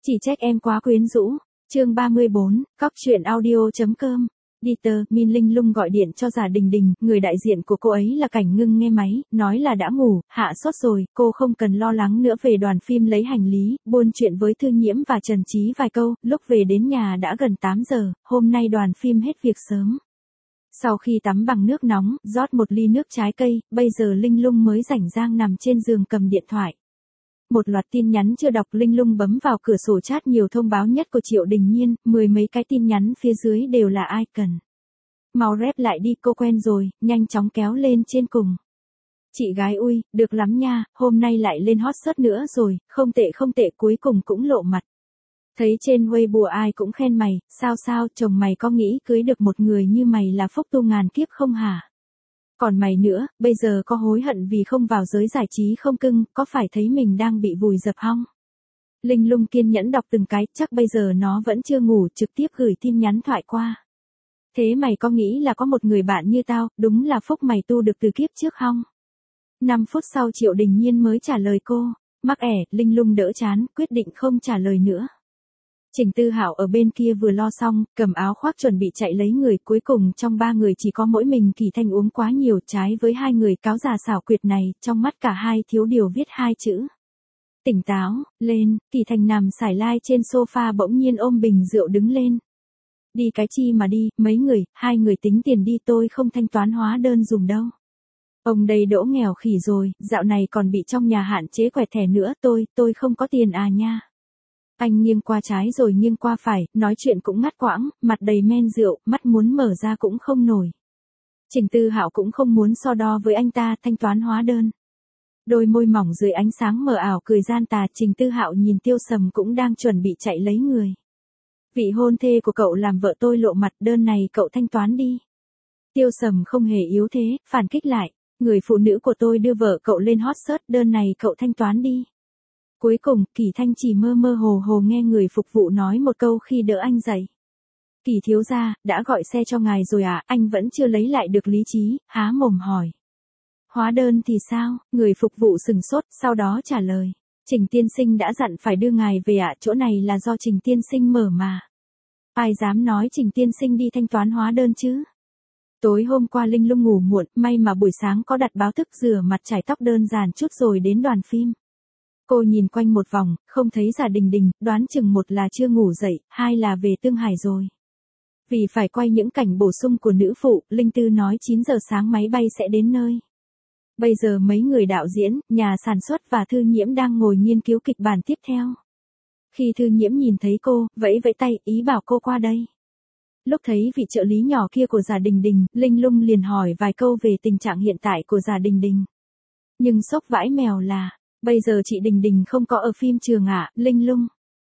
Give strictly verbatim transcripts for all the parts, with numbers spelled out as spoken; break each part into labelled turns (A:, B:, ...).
A: Chỉ trách em quá quyến rũ. Chương ba mươi bốn, cóc truyện audio.com. Dieter, Min Linh Lung gọi điện cho Giả Đình Đình, người đại diện của cô ấy là Cảnh Ngưng nghe máy, nói là đã ngủ, hạ sốt rồi, cô không cần lo lắng nữa về đoàn phim lấy hành lý, buôn chuyện với Thư Nhiễm và Trần Trí vài câu, lúc về đến nhà đã gần tám giờ, hôm nay đoàn phim hết việc sớm. Sau khi tắm bằng nước nóng, rót một ly nước trái cây, bây giờ Linh Lung mới rảnh rang nằm trên giường cầm điện thoại. Một loạt tin nhắn chưa đọc, Linh Lung bấm vào cửa sổ chat nhiều thông báo nhất của Triệu Đình Nhiên, mười mấy cái tin nhắn phía dưới đều là ai cần. Mau rep lại đi, cô quen rồi, nhanh chóng kéo lên trên cùng. Chị gái ui, được lắm nha, hôm nay lại lên hot search nữa rồi, không tệ không tệ, cuối cùng cũng lộ mặt. Thấy trên Weibo ai cũng khen mày, sao sao, chồng mày có nghĩ cưới được một người như mày là phúc tu ngàn kiếp không hả? Còn mày nữa, bây giờ có hối hận vì không vào giới giải trí không cưng, có phải thấy mình đang bị vùi dập hong? Linh Lung kiên nhẫn đọc từng cái, chắc bây giờ nó vẫn chưa ngủ, trực tiếp gửi tin nhắn thoại qua. Thế mày có nghĩ là có một người bạn như tao, đúng là phúc mày tu được từ kiếp trước hong? năm phút sau Triệu Đình Nhiên mới trả lời cô, mắc ẻ, Linh Lung đỡ chán, quyết định không trả lời nữa. Trình Tư Hạo ở bên kia vừa lo xong, cầm áo khoác chuẩn bị chạy lấy người, cuối cùng trong ba người chỉ có mỗi mình Kỳ Thanh uống quá nhiều, trái với hai người cáo già xảo quyệt này, trong mắt cả hai thiếu điều viết hai chữ. Tỉnh táo, lên, Kỳ Thanh nằm sải lai trên sofa bỗng nhiên ôm bình rượu đứng lên. Đi cái chi mà đi, mấy người, hai người tính tiền đi, tôi không thanh toán hóa đơn dùng đâu. Ông đây đỗ nghèo khỉ rồi, dạo này còn bị trong nhà hạn chế quẹt thẻ nữa, tôi, tôi không có tiền à nha. Anh nghiêng qua trái rồi nghiêng qua phải, nói chuyện cũng ngắt quãng, mặt đầy men rượu, mắt muốn mở ra cũng không nổi. Trình Tư Hạo cũng không muốn so đo với anh ta, thanh toán hóa đơn. Đôi môi mỏng dưới ánh sáng mờ ảo cười gian tà, Trình Tư Hạo nhìn Tiêu Sầm cũng đang chuẩn bị chạy lấy người. Vị hôn thê của cậu làm vợ tôi lộ mặt, đơn này cậu thanh toán đi. Tiêu Sầm không hề yếu thế, phản kích lại, người phụ nữ của tôi đưa vợ cậu lên hot search, đơn này cậu thanh toán đi. Cuối cùng, Kỳ Thanh chỉ mơ mơ hồ hồ nghe người phục vụ nói một câu khi đỡ anh dậy. Kỳ thiếu gia, đã gọi xe cho ngài rồi à, anh vẫn chưa lấy lại được lý trí, há mồm hỏi. Hóa đơn thì sao, người phục vụ sừng sốt, sau đó trả lời. Trình tiên sinh đã dặn phải đưa ngài về ạ, à, chỗ này là do Trình tiên sinh mở mà. Ai dám nói Trình tiên sinh đi thanh toán hóa đơn chứ? Tối hôm qua Linh Lung ngủ muộn, may mà buổi sáng có đặt báo thức, rửa mặt chải tóc đơn giản chút rồi đến đoàn phim. Cô nhìn quanh một vòng, không thấy Giả Đình Đình, đoán chừng một là chưa ngủ dậy, hai là về Tương Hải rồi. Vì phải quay những cảnh bổ sung của nữ phụ, Linh Tư nói chín giờ sáng máy bay sẽ đến nơi. Bây giờ mấy người đạo diễn, nhà sản xuất và Thư Nhiễm đang ngồi nghiên cứu kịch bản tiếp theo. Khi Thư Nhiễm nhìn thấy cô, vẫy vẫy tay, ý bảo cô qua đây. Lúc thấy vị trợ lý nhỏ kia của Giả Đình Đình, Linh Lung liền hỏi vài câu về tình trạng hiện tại của Giả Đình Đình. Nhưng sốc vãi mèo là, bây giờ chị Đình Đình không có ở phim trường ạ, à, Linh Lung.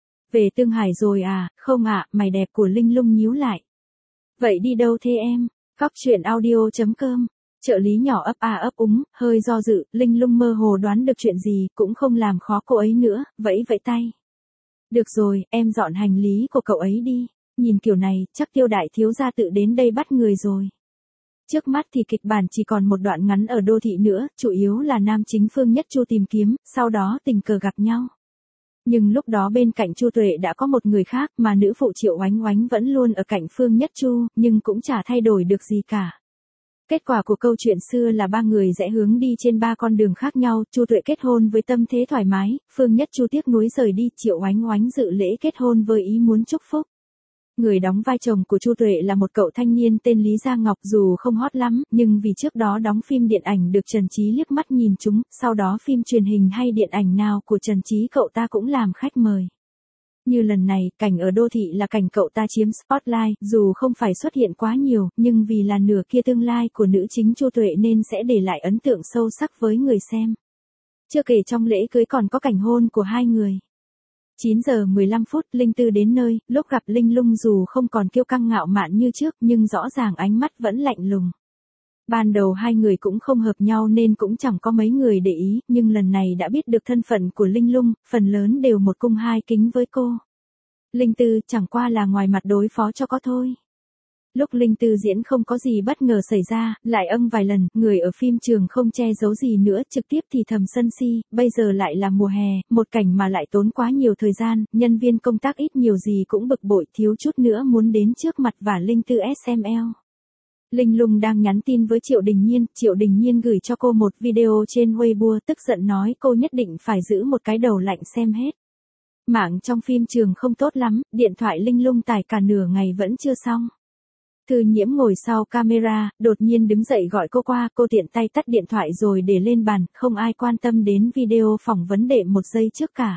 A: Về Tương Hải rồi à, không ạ, à, mày đẹp của Linh Lung nhíu lại. Vậy đi đâu thế em? Cóc truyện audio.com. Trợ lý nhỏ ấp a ấp úng, hơi do dự, Linh Lung mơ hồ đoán được chuyện gì, cũng không làm khó cô ấy nữa, vẫy vẫy tay. Được rồi, em dọn hành lý của cậu ấy đi. Nhìn kiểu này, chắc Tiêu đại thiếu gia tự đến đây bắt người rồi. Trước mắt thì kịch bản chỉ còn một đoạn ngắn ở đô thị nữa, chủ yếu là nam chính Phương Nhất Chu tìm kiếm, sau đó tình cờ gặp nhau. Nhưng lúc đó bên cạnh Chu Tuệ đã có một người khác, mà nữ phụ Triệu Oánh Oánh vẫn luôn ở cạnh Phương Nhất Chu, nhưng cũng chả thay đổi được gì cả. Kết quả của câu chuyện xưa là ba người rẽ hướng đi trên ba con đường khác nhau, Chu Tuệ kết hôn với tâm thế thoải mái, Phương Nhất Chu tiếc nuối rời đi, Triệu Oánh Oánh dự lễ kết hôn với ý muốn chúc phúc. Người đóng vai chồng của Chu Tuệ là một cậu thanh niên tên Lý Gia Ngọc, dù không hot lắm, nhưng vì trước đó đóng phim điện ảnh được Trần Trí liếc mắt nhìn trúng, sau đó phim truyền hình hay điện ảnh nào của Trần Trí cậu ta cũng làm khách mời. Như lần này, cảnh ở đô thị là cảnh cậu ta chiếm spotlight, dù không phải xuất hiện quá nhiều, nhưng vì là nửa kia tương lai của nữ chính Chu Tuệ nên sẽ để lại ấn tượng sâu sắc với người xem. Chưa kể trong lễ cưới còn có cảnh hôn của hai người. chín giờ mười lăm phút, Linh Tư đến nơi, lúc gặp Linh Lung dù không còn kiêu căng ngạo mạn như trước nhưng rõ ràng ánh mắt vẫn lạnh lùng. Ban đầu hai người cũng không hợp nhau nên cũng chẳng có mấy người để ý, nhưng lần này đã biết được thân phận của Linh Lung, phần lớn đều một cung hai kính với cô. Linh Tư chẳng qua là ngoài mặt đối phó cho có thôi. Lúc Linh Tư diễn không có gì bất ngờ xảy ra, lại âng vài lần, người ở phim trường không che giấu gì nữa, trực tiếp thì thầm sân si, bây giờ lại là mùa hè, một cảnh mà lại tốn quá nhiều thời gian, nhân viên công tác ít nhiều gì cũng bực bội, thiếu chút nữa muốn đến trước mặt và Linh Tư ét em lờ. Linh Lung đang nhắn tin với Triệu Đình Nhiên, Triệu Đình Nhiên gửi cho cô một video trên Weibo, tức giận nói cô nhất định phải giữ một cái đầu lạnh xem hết. Mạng trong phim trường không tốt lắm, điện thoại Linh Lung tải cả nửa ngày vẫn chưa xong. Thư Nhiễm ngồi sau camera, đột nhiên đứng dậy gọi cô qua, cô tiện tay tắt điện thoại rồi để lên bàn, không ai quan tâm đến video phỏng vấn đệ một giây trước cả.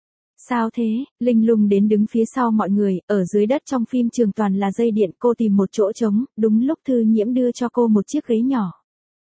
A: Sao thế? Linh Lung đến đứng phía sau mọi người, ở dưới đất trong phim trường toàn là dây điện, cô tìm một chỗ trống, đúng lúc Thư Nhiễm đưa cho cô một chiếc ghế nhỏ.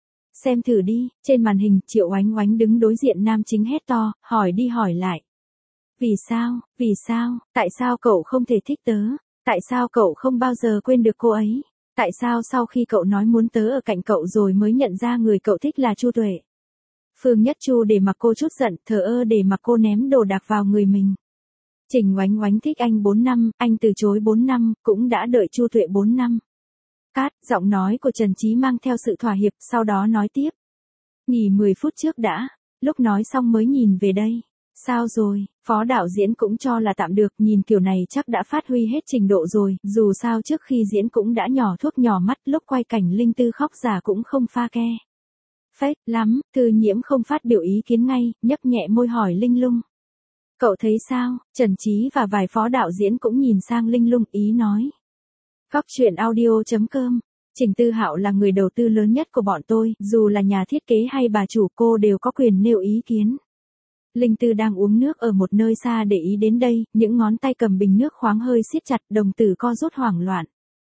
A: Xem thử đi, trên màn hình, Triệu Oánh Oánh đứng đối diện nam chính hét to, hỏi đi hỏi lại. Vì sao, vì sao, tại sao cậu không thể thích tớ? Tại sao cậu không bao giờ quên được cô ấy? Tại sao sau khi cậu nói muốn tớ ở cạnh cậu rồi mới nhận ra người cậu thích là Chu Tuệ? Phương Nhất Chu để mặc cô chút giận, thờ ơ để mặc cô ném đồ đạc vào người mình. Trình Oánh Oánh thích anh bốn năm, anh từ chối bốn năm, cũng đã đợi Chu Tuệ bốn năm. Cát, giọng nói của Trần Chí mang theo sự thỏa hiệp, sau đó nói tiếp. Nghỉ mười phút trước đã, lúc nói xong mới nhìn về đây. Sao rồi, phó đạo diễn cũng cho là tạm được, nhìn kiểu này chắc đã phát huy hết trình độ rồi, dù sao trước khi diễn cũng đã nhỏ thuốc nhỏ mắt, lúc quay cảnh Linh Tư khóc giả cũng không pha ke. Phết lắm, Thư Nhiễm không phát biểu ý kiến ngay, nhấp nhẹ môi hỏi Linh Lung. Cậu thấy sao? Trần Chí và vài phó đạo diễn cũng nhìn sang Linh Lung, ý nói. Góc truyện audio chấm com. Trình Tư Hạo là người đầu tư lớn nhất của bọn tôi, dù là nhà thiết kế hay bà chủ cô đều có quyền nêu ý kiến. Linh Tư đang uống nước ở một nơi xa để ý đến đây, những ngón tay cầm bình nước khoáng hơi siết chặt, đồng tử co rút hoảng loạn.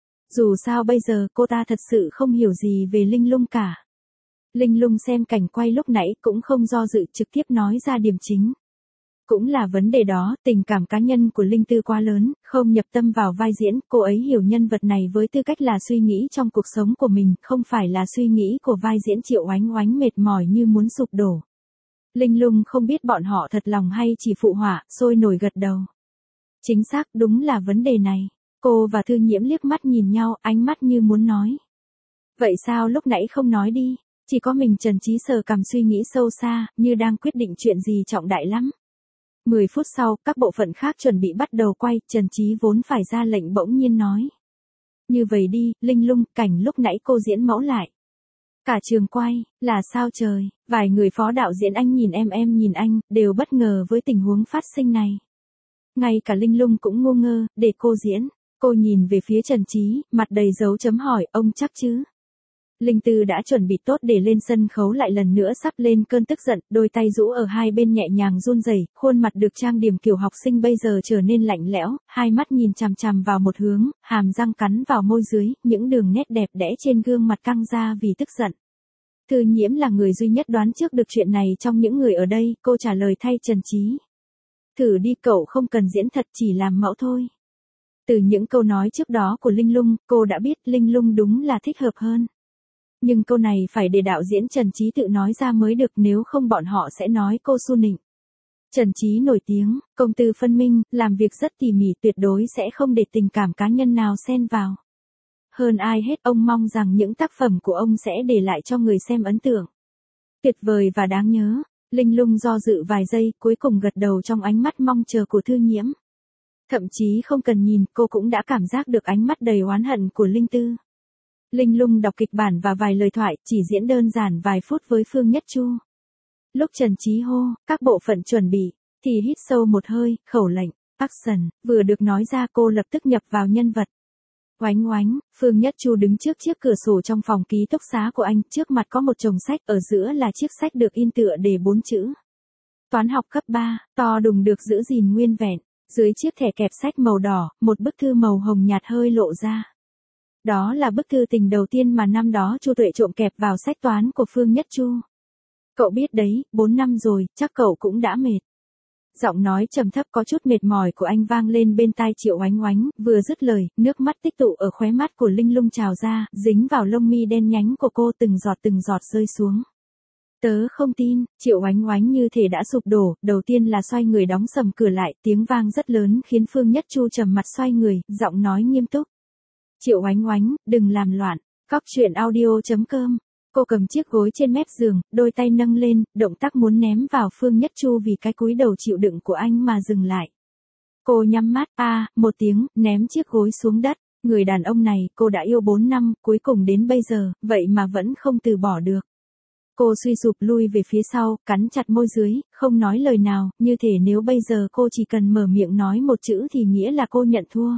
A: Dù sao bây giờ cô ta thật sự không hiểu gì về Linh Lung cả. Linh Lung xem cảnh quay lúc nãy cũng không do dự, trực tiếp nói ra điểm chính. Cũng là vấn đề đó, tình cảm cá nhân của Linh Tư quá lớn, không nhập tâm vào vai diễn, cô ấy hiểu nhân vật này với tư cách là suy nghĩ trong cuộc sống của mình, không phải là suy nghĩ của vai diễn Triệu Oánh Oánh mệt mỏi như muốn sụp đổ. Linh Lung không biết bọn họ thật lòng hay chỉ phụ họa, sôi nổi gật đầu. Chính xác, đúng là vấn đề này. Cô và Thư Nhiễm liếc mắt nhìn nhau, ánh mắt như muốn nói. Vậy sao lúc nãy không nói đi? Chỉ có mình Trần Chí sờ cằm suy nghĩ sâu xa, như đang quyết định chuyện gì trọng đại lắm. Mười phút sau, các bộ phận khác chuẩn bị bắt đầu quay, Trần Chí vốn phải ra lệnh bỗng nhiên nói. Như vậy đi, Linh Lung, cảnh lúc nãy cô diễn mẫu lại. Cả trường quay, là sao trời, vài người phó đạo diễn anh nhìn em em nhìn anh, đều bất ngờ với tình huống phát sinh này. Ngay cả Linh Lung cũng ngu ngơ, để cô diễn. Cô nhìn về phía Trần Chí, mặt đầy dấu chấm hỏi, ông chắc chứ? Linh Tư đã chuẩn bị tốt để lên sân khấu lại lần nữa sắp lên cơn tức giận, đôi tay rũ ở hai bên nhẹ nhàng run rẩy, khuôn mặt được trang điểm kiểu học sinh bây giờ trở nên lạnh lẽo, hai mắt nhìn chằm chằm vào một hướng, hàm răng cắn vào môi dưới, những đường nét đẹp đẽ trên gương mặt căng ra vì tức giận. Thư Nhiễm là người duy nhất đoán trước được chuyện này trong những người ở đây, cô trả lời thay Trần Chí. Thử đi, cậu không cần diễn thật, chỉ làm mẫu thôi. Từ những câu nói trước đó của Linh Lung, cô đã biết Linh Lung đúng là thích hợp hơn. Nhưng câu này phải để đạo diễn Trần Chí tự nói ra mới được, nếu không bọn họ sẽ nói cô su nịnh. Trần Chí nổi tiếng, công tư phân minh, làm việc rất tỉ mỉ, tuyệt đối sẽ không để tình cảm cá nhân nào xen vào. Hơn ai hết, ông mong rằng những tác phẩm của ông sẽ để lại cho người xem ấn tượng tuyệt vời và đáng nhớ. Linh Lung do dự vài giây, cuối cùng gật đầu trong ánh mắt mong chờ của Thư Nhiễm. Thậm chí không cần nhìn, cô cũng đã cảm giác được ánh mắt đầy oán hận của Linh Tư. Linh Lung đọc kịch bản và vài lời thoại, chỉ diễn đơn giản vài phút với Phương Nhất Chu. Lúc Trần Chí hô, các bộ phận chuẩn bị, thì hít sâu một hơi, khẩu lệnh, action, vừa được nói ra cô lập tức nhập vào nhân vật. Oánh oánh, Phương Nhất Chu đứng trước chiếc cửa sổ trong phòng ký túc xá của anh, trước mặt có một chồng sách, ở giữa là chiếc sách được in tựa đề bốn chữ. Toán học cấp ba, to đùng được giữ gìn nguyên vẹn, dưới chiếc thẻ kẹp sách màu đỏ, một bức thư màu hồng nhạt hơi lộ ra. Đó là bức thư tình đầu tiên mà năm đó Chu Tuệ trộm kẹp vào sách toán của Phương Nhất Chu. Cậu biết đấy, bốn năm rồi, chắc cậu cũng đã mệt. Giọng nói trầm thấp có chút mệt mỏi của anh vang lên bên tai Triệu Oánh Oánh, vừa dứt lời, nước mắt tích tụ ở khóe mắt của Linh Lung trào ra, dính vào lông mi đen nhánh của cô từng giọt từng giọt rơi xuống. Tớ không tin, Triệu Oánh Oánh như thể đã sụp đổ, đầu tiên là xoay người đóng sầm cửa lại, tiếng vang rất lớn khiến Phương Nhất Chu trầm mặt xoay người, giọng nói nghiêm túc. Triệu Oánh Oánh, đừng làm loạn. Cóc truyện audio.com. Cô cầm chiếc gối trên mép giường, đôi tay nâng lên, động tác muốn ném vào Phương Nhất Chu vì cái cúi đầu chịu đựng của anh mà dừng lại. Cô nhắm mắt, a, à, một tiếng, ném chiếc gối xuống đất. Người đàn ông này, cô đã yêu bốn năm, cuối cùng đến bây giờ, vậy mà vẫn không từ bỏ được. Cô suy sụp lui về phía sau, cắn chặt môi dưới, không nói lời nào, như thể nếu bây giờ cô chỉ cần mở miệng nói một chữ thì nghĩa là cô nhận thua.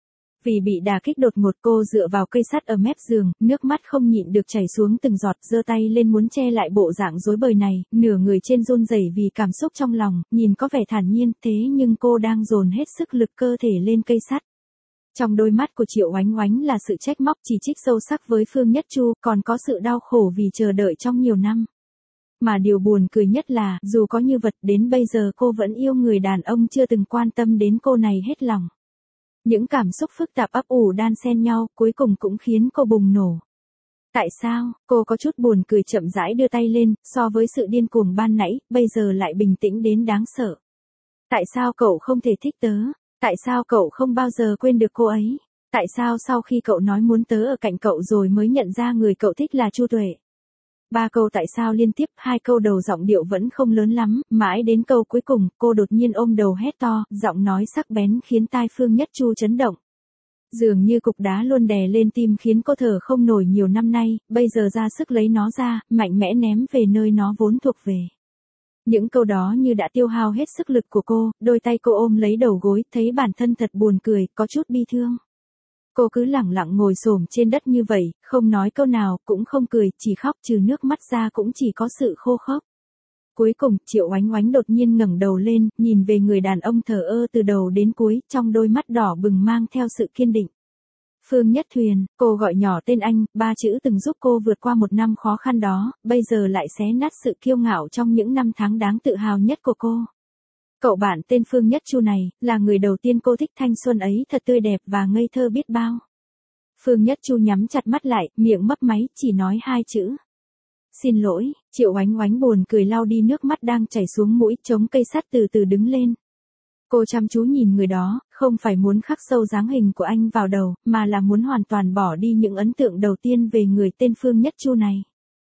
A: Vì bị đả kích đột ngột, cô dựa vào cây sắt ở mép giường, nước mắt không nhịn được chảy xuống từng giọt, giơ tay lên muốn che lại bộ dạng rối bời này, nửa người trên run rẩy vì cảm xúc trong lòng, nhìn có vẻ thản nhiên, thế nhưng cô đang dồn hết sức lực cơ thể lên cây sắt. Trong đôi mắt của Triệu Oánh Oánh là sự trách móc chỉ trích sâu sắc với Phương Nhất Chu, còn có sự đau khổ vì chờ đợi trong nhiều năm. Mà điều buồn cười nhất là, dù có như vật đến bây giờ cô vẫn yêu người đàn ông chưa từng quan tâm đến cô này hết lòng. Những cảm xúc phức tạp ấp ủ đan xen nhau, cuối cùng cũng khiến cô bùng nổ. Tại sao, cô có chút buồn cười chậm rãi đưa tay lên, so với sự điên cuồng ban nãy, bây giờ lại bình tĩnh đến đáng sợ. Tại sao cậu không thể thích tớ? Tại sao cậu không bao giờ quên được cô ấy? Tại sao sau khi cậu nói muốn tớ ở cạnh cậu rồi mới nhận ra người cậu thích là Chu Tuệ? Ba câu tại sao liên tiếp, hai câu đầu giọng điệu vẫn không lớn lắm, mãi đến câu cuối cùng, cô đột nhiên ôm đầu hét to, giọng nói sắc bén khiến tai Phương Nhất Chu chấn động. Dường như cục đá luôn đè lên tim khiến cô thở không nổi nhiều năm nay, bây giờ ra sức lấy nó ra, mạnh mẽ ném về nơi nó vốn thuộc về. Những câu đó như đã tiêu hao hết sức lực của cô, đôi tay cô ôm lấy đầu gối, thấy bản thân thật buồn cười, có chút bi thương. Cô cứ lẳng lặng ngồi xổm trên đất như vậy, không nói câu nào, cũng không cười, chỉ khóc, trừ nước mắt ra cũng chỉ có sự khô khốc. Cuối cùng, Triệu Oánh Oánh đột nhiên ngẩng đầu lên, nhìn về người đàn ông thờ ơ từ đầu đến cuối, trong đôi mắt đỏ bừng mang theo sự kiên định. Phương Nhất Thuyền, cô gọi nhỏ tên anh, ba chữ từng giúp cô vượt qua một năm khó khăn đó, bây giờ lại xé nát sự kiêu ngạo trong những năm tháng đáng tự hào nhất của cô. Cậu bạn tên Phương Nhất Chu này, là người đầu tiên cô thích, thanh xuân ấy thật tươi đẹp và ngây thơ biết bao. Phương Nhất Chu nhắm chặt mắt lại, miệng mấp máy, chỉ nói hai chữ. Xin lỗi. Triệu Oánh Oánh buồn cười lau đi nước mắt đang chảy xuống mũi, chống cây sắt từ từ đứng lên. Cô chăm chú nhìn người đó, không phải muốn khắc sâu dáng hình của anh vào đầu, mà là muốn hoàn toàn bỏ đi những ấn tượng đầu tiên về người tên Phương Nhất Chu này.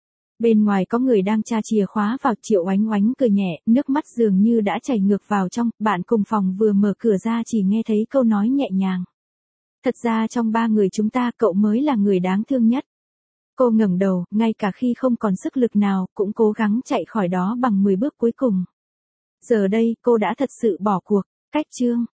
A: Bên ngoài có người đang tra chìa khóa vào, Triệu Oánh Oánh cười nhẹ, nước mắt dường như đã chảy ngược vào trong, bạn cùng phòng vừa mở cửa ra chỉ nghe thấy câu nói nhẹ nhàng. Thật ra trong ba người chúng ta cậu mới là người đáng thương nhất. Cô ngẩng đầu, ngay cả khi không còn sức lực nào, cũng cố gắng chạy khỏi đó bằng mười bước cuối cùng. Giờ đây, cô đã thật sự bỏ cuộc. Cách chương.